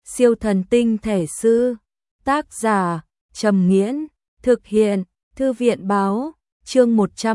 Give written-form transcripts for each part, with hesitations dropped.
Siêu thần tinh thể sư. Tác giả Trầm Nghiễn. Thực hiện Thư viện Báo. Chương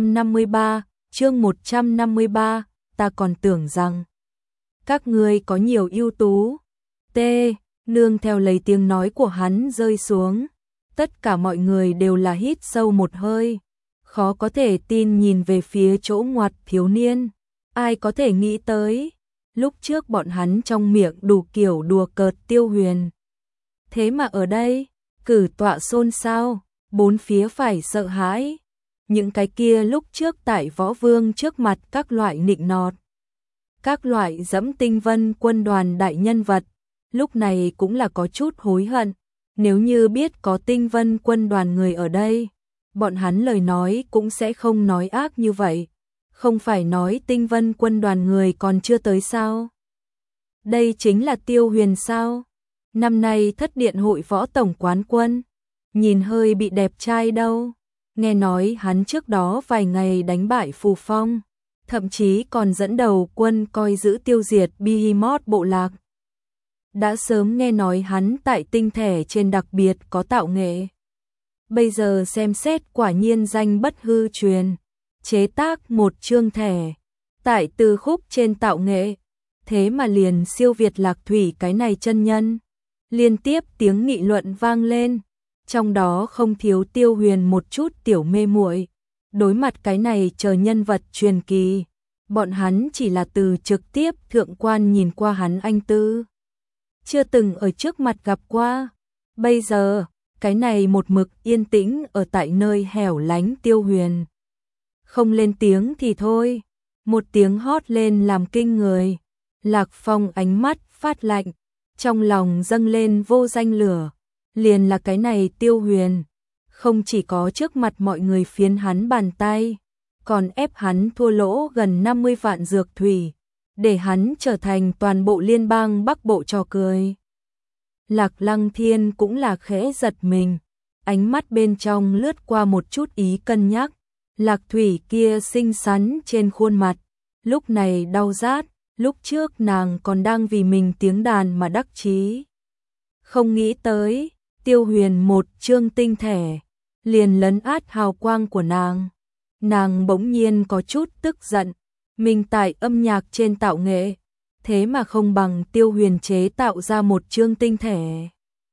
153. Ta còn tưởng rằng các ngươi có nhiều ưu tú. T. Nương theo lấy tiếng nói của hắn rơi xuống. Tất cả mọi người đều là hít sâu một hơi. Khó có thể tin nhìn về phía chỗ ngoặt thiếu niên. Ai có thể nghĩ tới, lúc trước bọn hắn trong miệng đủ kiểu đùa cợt Tiêu Huyền. Thế mà ở đây, cử tọa xôn xao, bốn phía phải sợ hãi. Những cái kia lúc trước tại Võ Vương trước mặt các loại nịnh nọt, các loại dẫm Tinh Vân quân đoàn đại nhân vật, lúc này cũng là có chút hối hận. Nếu như biết có Tinh Vân quân đoàn người ở đây, bọn hắn lời nói cũng sẽ không nói ác như vậy. Không phải nói Tinh Vân quân đoàn người còn chưa tới sao? Đây chính là Tiêu Huyền sao? Năm nay thất điện hội võ tổng quán quân, nhìn hơi bị đẹp trai đâu. Nghe nói hắn trước đó vài ngày đánh bại Phù Phong, thậm chí còn dẫn đầu quân coi giữ tiêu diệt Behemoth bộ lạc. Đã sớm nghe nói hắn tại tinh thể trên đặc biệt có tạo nghệ. Bây giờ xem xét quả nhiên danh bất hư truyền. Chế tác một chương thẻ, tại từ khúc trên tạo nghệ, thế mà liền siêu việt Lạc Thủy cái này chân nhân. Liên tiếp tiếng nghị luận vang lên, trong đó không thiếu Tiêu Huyền một chút tiểu mê muội. Đối mặt cái này chờ nhân vật truyền kỳ, bọn hắn chỉ là từ trực tiếp thượng quan nhìn qua hắn anh tư, chưa từng ở trước mặt gặp qua. Bây giờ, cái này một mực yên tĩnh ở tại nơi hẻo lánh Tiêu Huyền. Không lên tiếng thì thôi, một tiếng hót lên làm kinh người. Lạc Phong ánh mắt phát lạnh, trong lòng dâng lên vô danh lửa. Liền là cái này Tiêu Huyền, không chỉ có trước mặt mọi người phiến hắn bàn tay, còn ép hắn thua lỗ gần 50 vạn dược thủy, để hắn trở thành toàn bộ liên bang Bắc Bộ trò cười. Lạc Lăng Thiên cũng là khẽ giật mình, ánh mắt bên trong lướt qua một chút ý cân nhắc. Lạc Thủy kia xinh xắn trên khuôn mặt, lúc này đau rát, lúc trước nàng còn đang vì mình tiếng đàn mà đắc chí. Không nghĩ tới, Tiêu Huyền một chương tinh thể, liền lấn át hào quang của nàng. Nàng bỗng nhiên có chút tức giận, mình tại âm nhạc trên tạo nghệ, thế mà không bằng Tiêu Huyền chế tạo ra một chương tinh thể.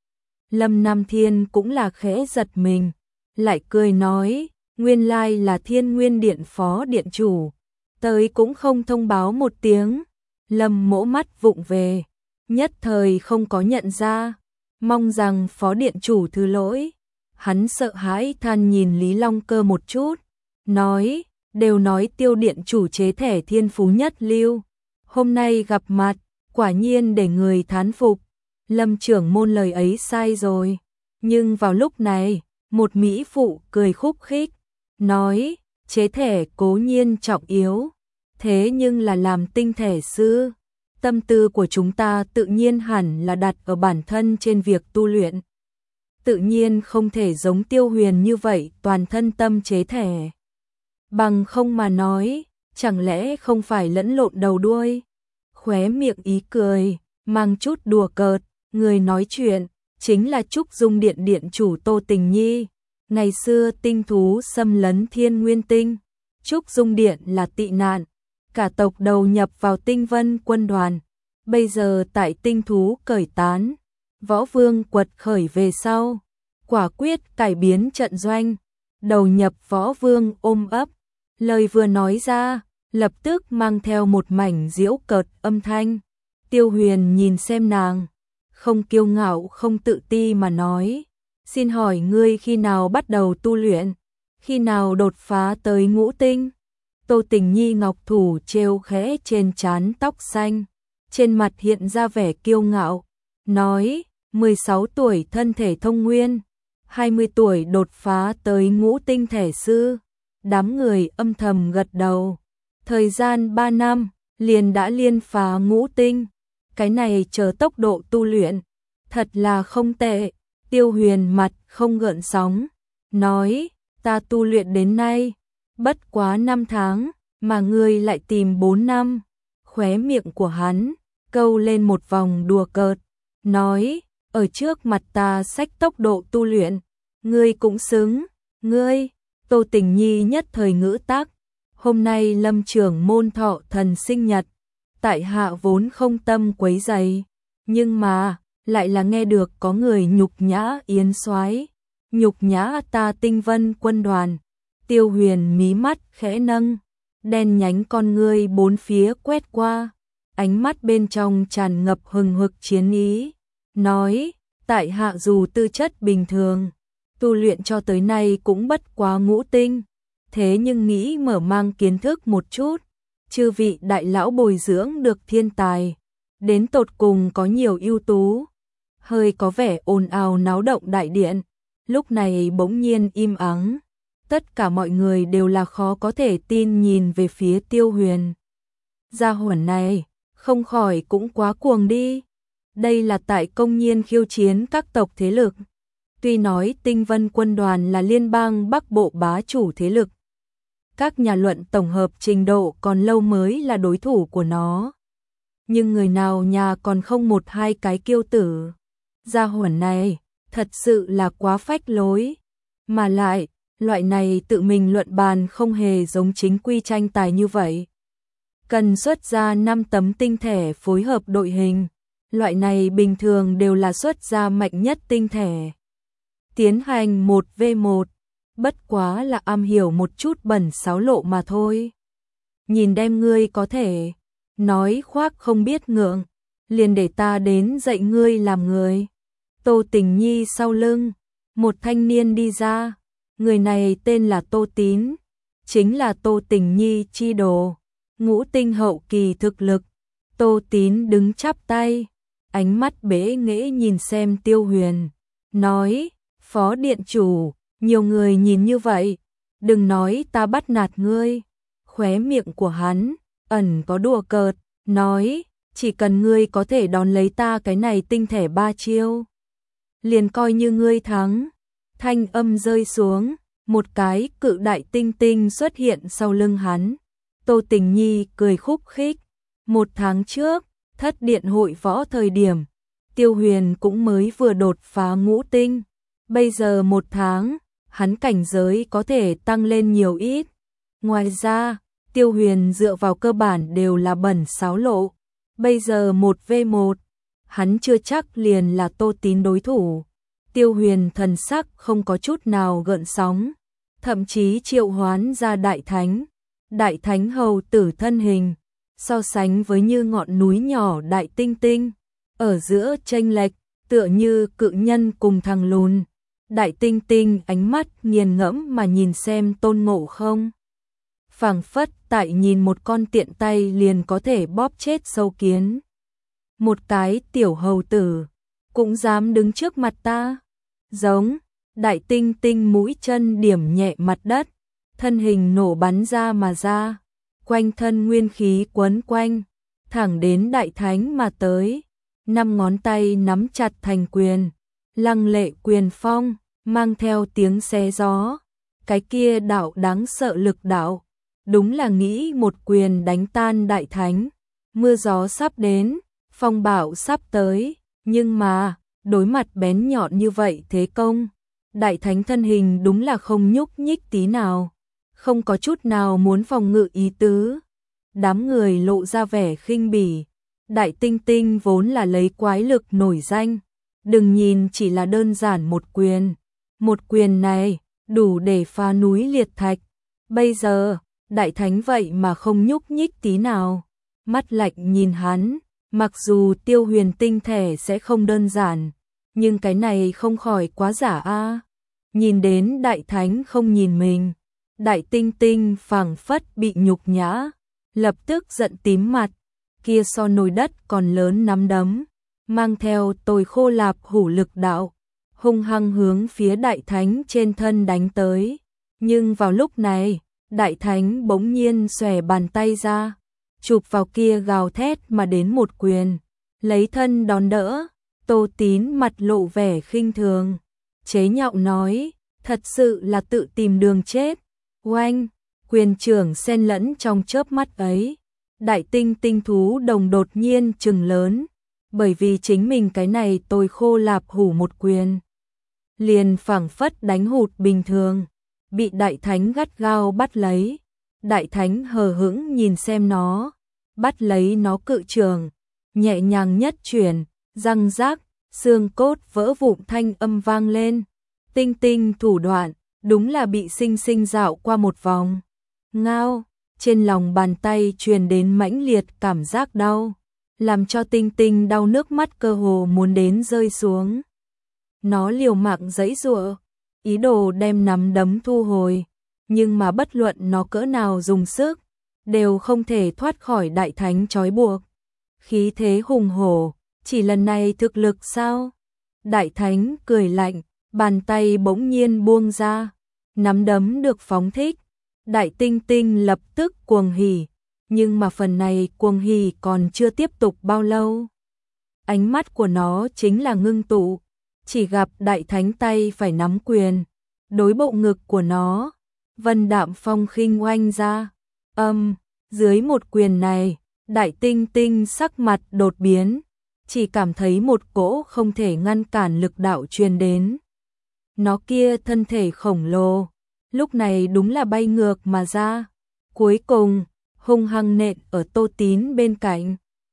Lâm Nam Thiên cũng là khẽ giật mình, lại cười nói, nguyên lai là Thiên Nguyên Điện phó điện chủ, tới cũng không thông báo một tiếng. Lâm Mỗ mắt vụng về, nhất thời không có nhận ra, mong rằng phó điện chủ thứ lỗi. Hắn sợ hãi than nhìn Lý Long Cơ một chút, nói, đều nói Tiêu điện chủ chế thẻ thiên phú nhất lưu, hôm nay gặp mặt, quả nhiên để người thán phục. Lâm trưởng môn lời ấy sai rồi. Nhưng vào lúc này, một mỹ phụ cười khúc khích, nói, chế thẻ cố nhiên trọng yếu, thế nhưng là làm tinh thể sư, tâm tư của chúng ta tự nhiên hẳn là đặt ở bản thân trên việc tu luyện. Tự nhiên không thể giống Tiêu Huyền như vậy toàn thân tâm chế thẻ. Bằng không mà nói, chẳng lẽ không phải lẫn lộn đầu đuôi. Khóe miệng ý cười, mang chút đùa cợt, người nói chuyện chính là Trúc Dung Điện điện chủ Tô Tình Nhi. Ngày xưa tinh thú xâm lấn Thiên Nguyên Tinh, Trúc Dung Điện là tị nạn, cả tộc đầu nhập vào Tinh Vân quân đoàn. Bây giờ tại tinh thú cởi tán, Võ Vương quật khởi về sau, quả quyết cải biến trận doanh, đầu nhập Võ Vương ôm ấp. Lời vừa nói ra, lập tức mang theo một mảnh giễu cợt âm thanh. Tiêu Huyền nhìn xem nàng, không kiêu ngạo không tự ti mà nói, xin hỏi ngươi khi nào bắt đầu tu luyện, khi nào đột phá tới ngũ tinh? Tô Tình Nhi ngọc thủ treo khẽ trên trán tóc xanh, trên mặt hiện ra vẻ kiêu ngạo, nói, 16 tuổi thân thể thông nguyên, 20 tuổi đột phá tới ngũ tinh thể sư. Đám người âm thầm gật đầu, thời gian 3 năm, liền đã liên phá ngũ tinh, cái này chờ tốc độ tu luyện, thật là không tệ. Tiêu Huyền mặt không gợn sóng, nói, ta tu luyện đến nay, bất quá 5 tháng, mà ngươi lại tìm 4 năm. Khóe miệng của hắn câu lên một vòng đùa cợt, nói, ở trước mặt ta xách tốc độ tu luyện, ngươi cũng xứng, ngươi, Tô Tình Nhi nhất thời ngữ tắc, hôm nay Lâm trưởng môn thọ thần sinh nhật, tại hạ vốn không tâm quấy rầy, nhưng mà, lại là nghe được có người nhục nhã Yến soái, nhục nhã ta Tinh Vân quân đoàn. Tiêu Huyền mí mắt khẽ nâng, đen nhánh con ngươi bốn phía quét qua, ánh mắt bên trong tràn ngập hừng hực chiến ý, nói, tại hạ dù tư chất bình thường, tu luyện cho tới nay cũng bất quá ngũ tinh, thế nhưng nghĩ mở mang kiến thức một chút, chư vị đại lão bồi dưỡng được thiên tài, đến tột cùng có nhiều ưu tú. Hơi có vẻ ồn ào náo động đại điện, lúc này bỗng nhiên im ắng, tất cả mọi người đều là khó có thể tin nhìn về phía Tiêu Huyền. Gia hỏa này, không khỏi cũng quá cuồng đi. Đây là tại công nhiên khiêu chiến các tộc thế lực. Tuy nói Tinh Vân quân đoàn là liên bang Bắc Bộ bá chủ thế lực, các nhà luận tổng hợp trình độ còn lâu mới là đối thủ của nó. Nhưng người nào nhà còn không một hai cái kiêu tử. Gia hỏa này, thật sự là quá phách lối. Mà lại, loại này tự mình luận bàn không hề giống chính quy tranh tài như vậy. Cần xuất ra 5 tấm tinh thể phối hợp đội hình. Loại này bình thường đều là xuất ra mạnh nhất tinh thể. Tiến hành 1v1, bất quá là am hiểu một chút bẩn xáo lộ mà thôi. Nhìn đem ngươi có thể, nói khoác không biết ngượng, liền để ta đến dạy ngươi làm người. Tô Tình Nhi sau lưng, một thanh niên đi ra, người này tên là Tô Tín, chính là Tô Tình Nhi chi đồ, ngũ tinh hậu kỳ thực lực. Tô Tín đứng chắp tay, ánh mắt bế nghễ nhìn xem Tiêu Huyền, nói, Phó điện chủ, nhiều người nhìn như vậy, đừng nói ta bắt nạt ngươi. Khóe miệng của hắn, ẩn có đùa cợt, nói, chỉ cần ngươi có thể đón lấy ta cái này tinh thể 3 chiêu, liền coi như ngươi thắng. Thanh âm rơi xuống, một cái cự đại tinh tinh xuất hiện sau lưng hắn. Tô Tình Nhi cười khúc khích, 1 tháng trước, thất điện hội võ thời điểm, Tiêu Huyền cũng mới vừa đột phá ngũ tinh, bây giờ 1 tháng, hắn cảnh giới có thể tăng lên nhiều ít. Ngoài ra, Tiêu Huyền dựa vào cơ bản đều là bẩn xáo lộ, bây giờ 1v1, hắn chưa chắc liền là Tô Tín đối thủ. Tiêu Huyền thần sắc không có chút nào gợn sóng, thậm chí triệu hoán ra đại thánh hầu tử thân hình, so sánh với như ngọn núi nhỏ đại tinh tinh, ở giữa chênh lệch, tựa như cự nhân cùng thằng lùn. Đại tinh tinh ánh mắt nghiền ngẫm mà nhìn xem Tôn Ngộ Không, phảng phất tại nhìn một con tiện tay liền có thể bóp chết sâu kiến. Một cái tiểu hầu tử cũng dám đứng trước mặt ta? Giống. Đại tinh tinh mũi chân điểm nhẹ mặt đất, thân hình nổ bắn ra mà ra, quanh thân nguyên khí quấn quanh, thẳng đến đại thánh mà tới. 5 ngón tay nắm chặt thành quyền, lăng lệ quyền phong, mang theo tiếng xé gió. Cái kia đạo đáng sợ lực đạo, đúng là nghĩ một quyền đánh tan đại thánh. Mưa gió sắp đến, phong bão sắp tới, nhưng mà, đối mặt bén nhọn như vậy thế công, đại thánh thân hình đúng là không nhúc nhích tí nào, không có chút nào muốn phòng ngự ý tứ. Đám người lộ ra vẻ khinh bỉ. Đại tinh tinh vốn là lấy quái lực nổi danh, đừng nhìn chỉ là đơn giản một quyền này đủ để phá núi liệt thạch. Bây giờ, đại thánh vậy mà không nhúc nhích tí nào, mắt lạnh nhìn hắn. Mặc dù Tiêu Huyền tinh thể sẽ không đơn giản, nhưng cái này không khỏi quá giả a. Nhìn đến đại thánh không nhìn mình, đại tinh tinh phảng phất bị nhục nhã, lập tức giận tím mặt, kia so nồi đất còn lớn nắm đấm, mang theo tồi khô lạp hủ lực đạo, hung hăng hướng phía đại thánh trên thân đánh tới. Nhưng vào lúc này, đại thánh bỗng nhiên xòe bàn tay ra, chụp vào kia gào thét mà đến một quyền, lấy thân đón đỡ. Tô Tín mặt lộ vẻ khinh thường, chế nhạo nói, thật sự là tự tìm đường chết. Oanh, quyền trưởng xen lẫn trong chớp mắt ấy, đại tinh tinh thú đồng đột nhiên trừng lớn, bởi vì chính mình cái này tôi khô lạp hủ một quyền. Liền phảng phất đánh hụt bình thường, bị đại thánh gắt gao bắt lấy. Đại thánh hờ hững nhìn xem nó, bắt lấy nó cự trường, nhẹ nhàng nhất chuyển, răng rác, xương cốt vỡ vụn thanh âm vang lên. Tinh tinh thủ đoạn, đúng là bị sinh sinh dạo qua một vòng. Ngao, trên lòng bàn tay truyền đến mãnh liệt cảm giác đau, làm cho tinh tinh đau nước mắt cơ hồ muốn đến rơi xuống. Nó liều mạng giãy giụa, ý đồ đem nắm đấm thu hồi, nhưng mà bất luận nó cỡ nào dùng sức, đều không thể thoát khỏi đại thánh trói buộc. Khí thế hùng hổ, chỉ lần này thực lực sao? Đại thánh cười lạnh, bàn tay bỗng nhiên buông ra, nắm đấm được phóng thích. Đại tinh tinh lập tức cuồng hỉ, nhưng mà phần này cuồng hỉ còn chưa tiếp tục bao lâu. Ánh mắt của nó chính là ngưng tụ, chỉ gặp đại thánh tay phải nắm quyền, đối bộ ngực của nó, vân đạm phong khinh oanh ra. Dưới một quyền này, đại tinh tinh sắc mặt đột biến, chỉ cảm thấy một cỗ không thể ngăn cản lực đạo truyền đến. Nó kia thân thể khổng lồ, lúc này đúng là bay ngược mà ra, cuối cùng hung hăng nện ở Tô Tín bên cạnh.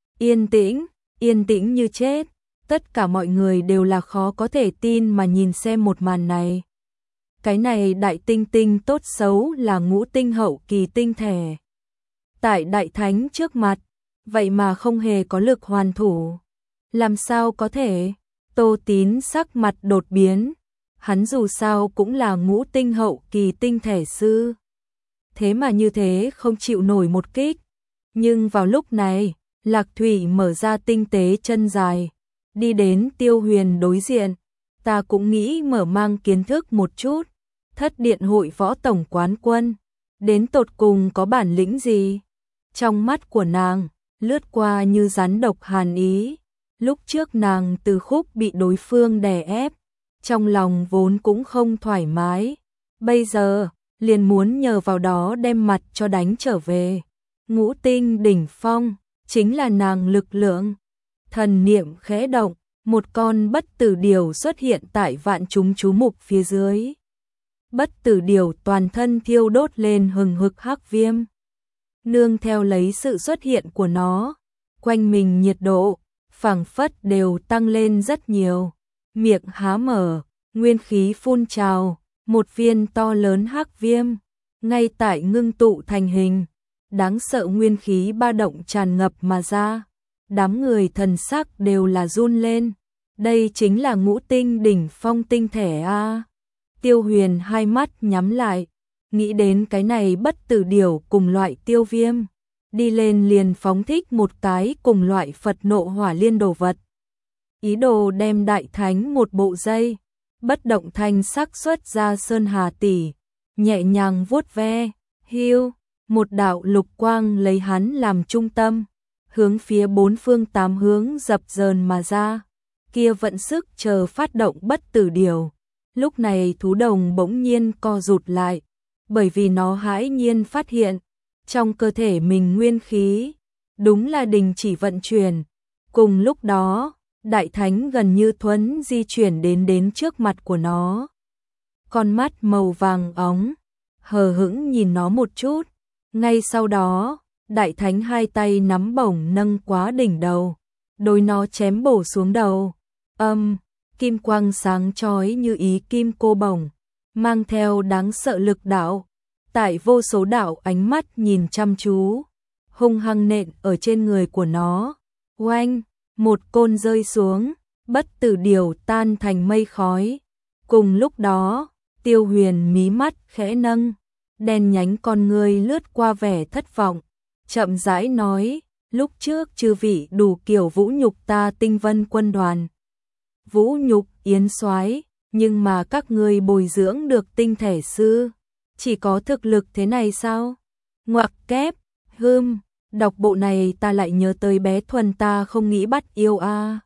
Yên tĩnh như chết, tất cả mọi người đều là khó có thể tin mà nhìn xem một màn này. Cái này đại tinh tinh tốt xấu là ngũ tinh hậu kỳ tinh thể. Tại đại thánh trước mặt, vậy mà không hề có lực hoàn thủ. Làm sao có thể? Tô Tín sắc mặt đột biến. Hắn dù sao cũng là ngũ tinh hậu kỳ tinh thể sư. Thế mà như thế không chịu nổi một kích. Nhưng vào lúc này, Lạc Thủy mở ra tinh tế chân dài, đi đến Tiêu Huyền đối diện. Ta cũng nghĩ mở mang kiến thức một chút. Thất điện hội võ tổng quán quân, đến tột cùng có bản lĩnh gì? Trong mắt của nàng, lướt qua như rắn độc hàn ý. Lúc trước nàng từ khúc bị đối phương đè ép, trong lòng vốn cũng không thoải mái. Bây giờ, liền muốn nhờ vào đó đem mặt cho đánh trở về. Ngũ tinh đỉnh phong, chính là nàng lực lượng. Thần niệm khẽ động, một con bất tử điểu xuất hiện tại vạn chúng chú mục phía dưới. Bất tử điểu toàn thân thiêu đốt lên hừng hực hắc viêm. Nương theo lấy sự xuất hiện của nó, quanh mình nhiệt độ, phảng phất đều tăng lên rất nhiều. Miệng há mở, nguyên khí phun trào, một viên to lớn hắc viêm, ngay tại ngưng tụ thành hình. Đáng sợ nguyên khí ba động tràn ngập mà ra. Đám người thần sắc đều là run lên. Đây chính là ngũ tinh đỉnh phong tinh thể a. Tiêu Huyền hai mắt nhắm lại, nghĩ đến cái này bất tử điểu cùng loại tiêu viêm, đi lên liền phóng thích một cái cùng loại Phật nộ hỏa liên đồ vật. Ý đồ đem đại thánh một bộ dây, bất động thanh sắc xuất ra sơn hà tỷ, nhẹ nhàng vuốt ve, hiu, một đạo lục quang lấy hắn làm trung tâm, hướng phía bốn phương tám hướng dập dờn mà ra. Kia vận sức chờ phát động bất tử điểu. Lúc này thú đồng bỗng nhiên co rụt lại, bởi vì nó hãi nhiên phát hiện, trong cơ thể mình nguyên khí, đúng là đình chỉ vận chuyển. Cùng lúc đó, đại thánh gần như thuấn di chuyển đến trước mặt của nó. Con mắt màu vàng óng, hờ hững nhìn nó một chút. Ngay sau đó, đại thánh hai tay nắm bổng nâng quá đỉnh đầu, đối nó chém bổ xuống đầu. Kim quang sáng chói như ý kim cô bổng, mang theo đáng sợ lực đạo. Tại vô số đạo ánh mắt nhìn chăm chú, hung hăng nện ở trên người của nó. Oanh, một côn rơi xuống, bất tử điểu tan thành mây khói. Cùng lúc đó, Tiêu Huyền mí mắt khẽ nâng, đen nhánh con ngươi lướt qua vẻ thất vọng, chậm rãi nói, lúc trước chư vị đủ kiểu vũ nhục ta Tinh Vân quân đoàn. Vũ nhục Yến soái, nhưng mà các ngươi bồi dưỡng được tinh thể sư, chỉ có thực lực thế này sao? Ngoặc kép, đọc bộ này ta lại nhớ tới bé Thuần ta không nghĩ bắt yêu a.